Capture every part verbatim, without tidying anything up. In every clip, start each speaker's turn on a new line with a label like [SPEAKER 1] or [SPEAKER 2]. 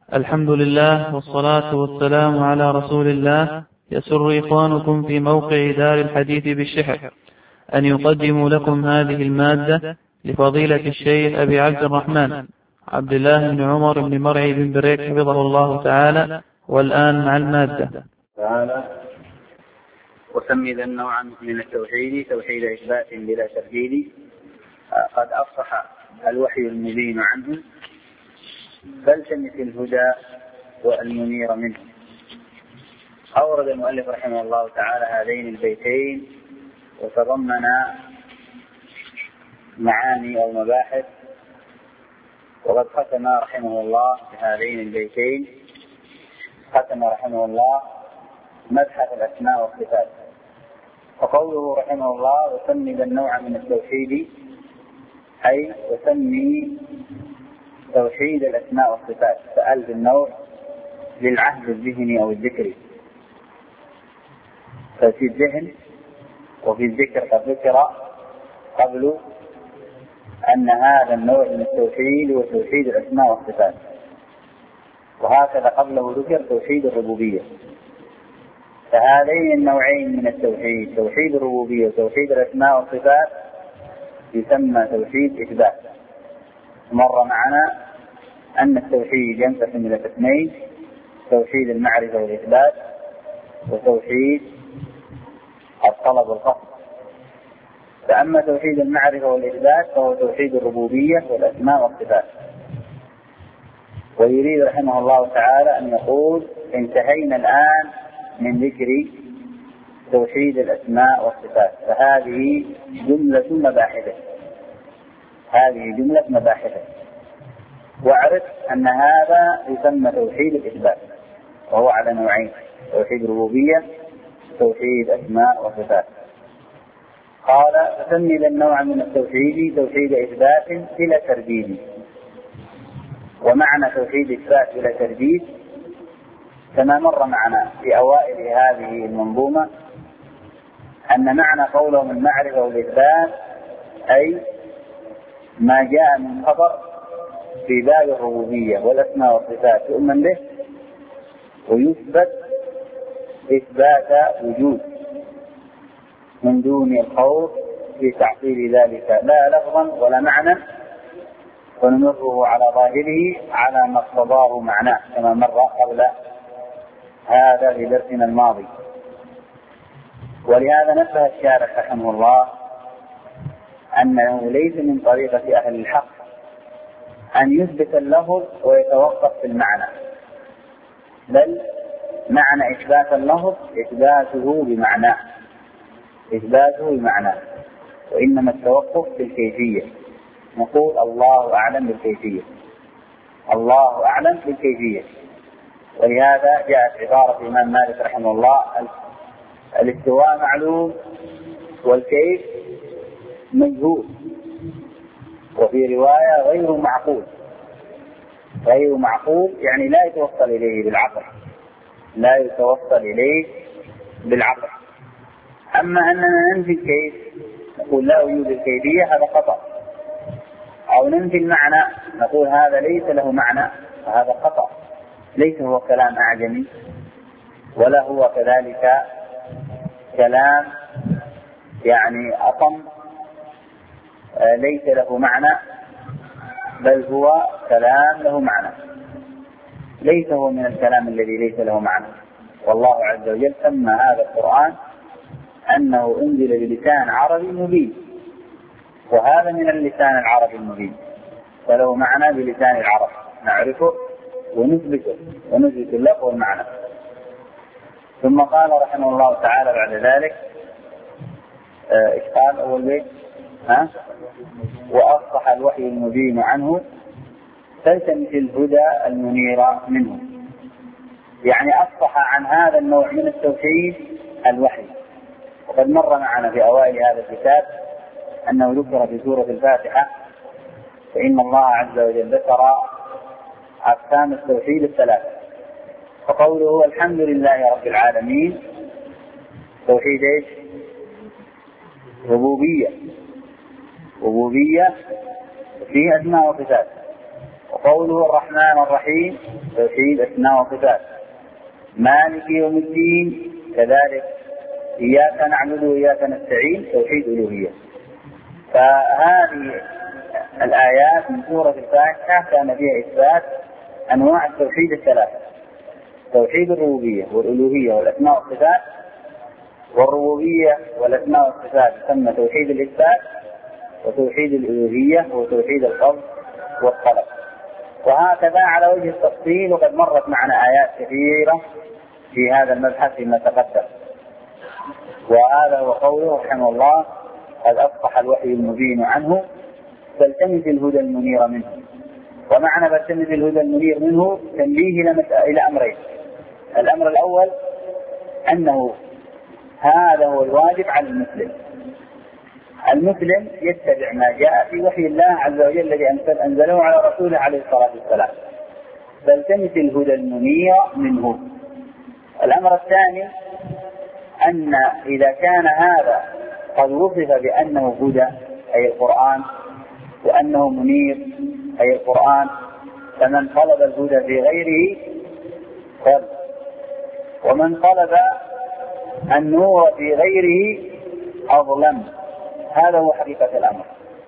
[SPEAKER 1] الحمد لله والصلاة والسلام على رسول الله. يسر إخوانكم في موقع دار الحديث بالشحر أن يقدموا لكم هذه المادة لفضيلة الشيخ أبي عبد الرحمن عبد الله بن عمر بن مرعي بن بريك حفظه الله تعالى. والآن مع المادة.
[SPEAKER 2] تعالى وسمي ذا النوع من التوحيد توحيد إثبات بلا ترديد، قد أفصح الوحي المبين عنه، فالتمس الهدى والمنير منه. أورد المؤلف رحمه الله تعالى هذين البيتين وتضمن معاني أو مباحث، وقد ختم رحمه الله بهذين البيتين ختم رحمه الله مبحث الأسماء والصفات. وقوله رحمه الله وسمي ذا النوع من التوحيد، أي وسمي توحيد الأسماء والصفات، فأل بالنوع للعهد الذهني أو الذكري، ففي الذهن وفي الذكر قد ذكر قبل أن هذا النوع من التوحيد هو توحيد الأسماء والصفات، وهكذا قبله ذكر توحيد الربوبية. فهذين النوعين من التوحيد، توحيد الربوبية وتوحيد الأسماء والصفات، يسمى توحيد إثبات. مر معنا أن التوحيد ينقسم إلى قسمين: توحيد المعرفة والإثبات، وتوحيد الطلب والقصد. فأما توحيد المعرفة والإثبات فهو توحيد الربوبية والأسماء والصفات. ويريد رحمه الله تعالى أن يقول انتهينا الآن من ذكر توحيد الأسماء والصفات، فهذه جملة مباحثه هذه جملة مباحثه واعرف أن هذا يسمى توحيد الإثبات، وهو على نوعين: توحيد ربوبية توحيد أسماء وصفات. قال فسمي ذا النوع من التوحيد توحيد إثبات بلا ترديد. ومعنى توحيد إثبات بلا ترديد كما مر معنا في أوائل هذه المنظومة أن معنى قولهم المعرفة والإثبات أي ما جاء من خبر في باب الربوبية والأسماء والصفات يؤمن به ويثبت إثبات وجود من دون الخوف في تحصيل ذلك لا لفظا ولا معنى، ونمره على ظاهره على ما اقتضاه معناه كما مر قبل هذا في درسنا الماضي. ولهذا نبه الشارح رحمه الله أنه ليس من طريقة أهل الحق أن يثبت اللفظ ويتوقف في المعنى، بل معنى إثبات اللفظ إثباته بمعناه إثباته بمعناه وإنما التوقف في الكيفية. نقول الله أعلم بالكيفية الله أعلم بالكيفية ولهذا جاءت عبارة الإمام مالك رحمه الله: الاستواء معلوم والكيف مجهول. وفي رواية غير معقول غير معقول يعني لا يتوصل إليه بالعقل لا يتوصل إليه بالعقل. أما أننا ننفي الكيف نقول لا وجود الكيفية، هذا خطأ. أو ننفي المعنى نقول هذا ليس له معنى، هذا خطأ. ليس هو كلام أعجمي ولا هو كذلك كلام يعني أصم ليس له معنى، بل هو كلام له معنى. ليس هو من الكلام الذي ليس له معنى. والله عز وجل سمى هذا القرآن أنه أنزل بلسان عربي مبين، وهذا من اللسان العربي المبين، فله معنى بلسان العرب نعرفه ونثبته ونثبت اللفظ والمعنى. ثم قال رحمه الله تعالى بعد ذلك ايش قال اول بيت؟ ها واصبح الوحي المبين عنه فالتمس الهدى المنير منه. يعني اصبح عن هذا النوع من التوحيد الوحي. وقد مر معنا في اوائل هذا الكتاب انه ذكر في سورة الفاتحة فإن الله عز وجل ذكر أقسام التوحيد الثلاثة، فقوله الحمد لله رب العالمين توحيد ايش؟ ربوبية ربوبية فيه أسماء وصفات. وقوله الرحمن الرحيم توحيد أسماء وصفات. مالك يوم الدين كذلك إياك نعبد وإياك نستعين توحيد ألوهية. فهذه الآيات من سورة الفاتحة كان فيها إثبات أنواع التوحيد الثلاثة: توحيد الربوبية والألوهية والأسماء والصفات. والربوبية والأسماء والصفات يسمى توحيد الإثبات، وتوحيد الألوهية هو توحيد الخلق والخلق. وهكذا على وجه التفصيل، وقد مرت معنا آيات كثيرة في هذا المبحث فيما تقدم. وهذا هو قوله رحمه الله: قد أصبح الوحي المبين عنه فالتمس الهدى المنير منه. ومعنى فالتمس الهدى المنير منه تنبيه إلى أمرين: الأمر الأول أنه هذا هو الواجب على المسلم. المسلم يتبع ما جاء في وحي الله عز وجل الذي أنزله على رسوله عليه الصلاة والسلام، فالتمس الهدى المنير منه. الأمر الثاني أن إذا كان هذا قد وصف بأنه هدى أي القرآن، وأنه منير أي القرآن، فمن طلب الهدى في غيره فضل، ومن طلب النور في غيره أظلم. هذا هو حقيقة الأمر.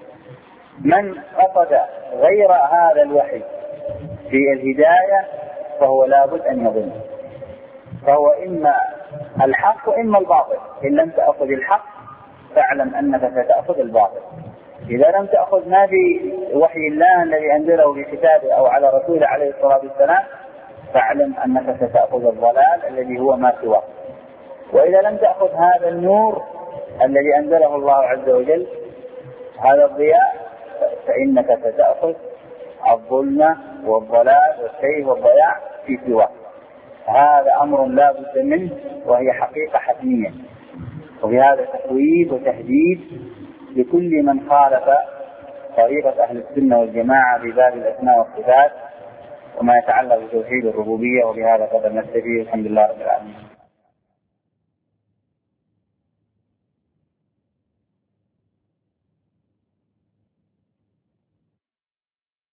[SPEAKER 2] من قصد غير هذا الوحي في الهداية فهو لابد أن يضل، فهو إما الحق وإما الباطل. إن لم تأخذ الحق فاعلم أنك ستأخذ الباطل. إذا لم تأخذ ما في وحي الله الذي أنزله في كتابه أو على رسوله عليه الصلاة والسلام فاعلم أنك ستأخذ الضلال الذي هو ما سواه. وإذا لم تأخذ هذا النور الذي أنزله الله عز وجل، هذا الضياء، فإنك ستأخذ الظلمة والضلال والسيف والضياع في سواه. هذا أمر لا بد منه، وهي حقيقة حتمية. وفي هذا تخويف وتهديد لكل من خالف طريقة أهل السنة والجماعة في باب الأسماء والصفات وما يتعلق بتوحيد الربوبية. وبهذا قدر نستفيد. الحمد لله رب العالمين.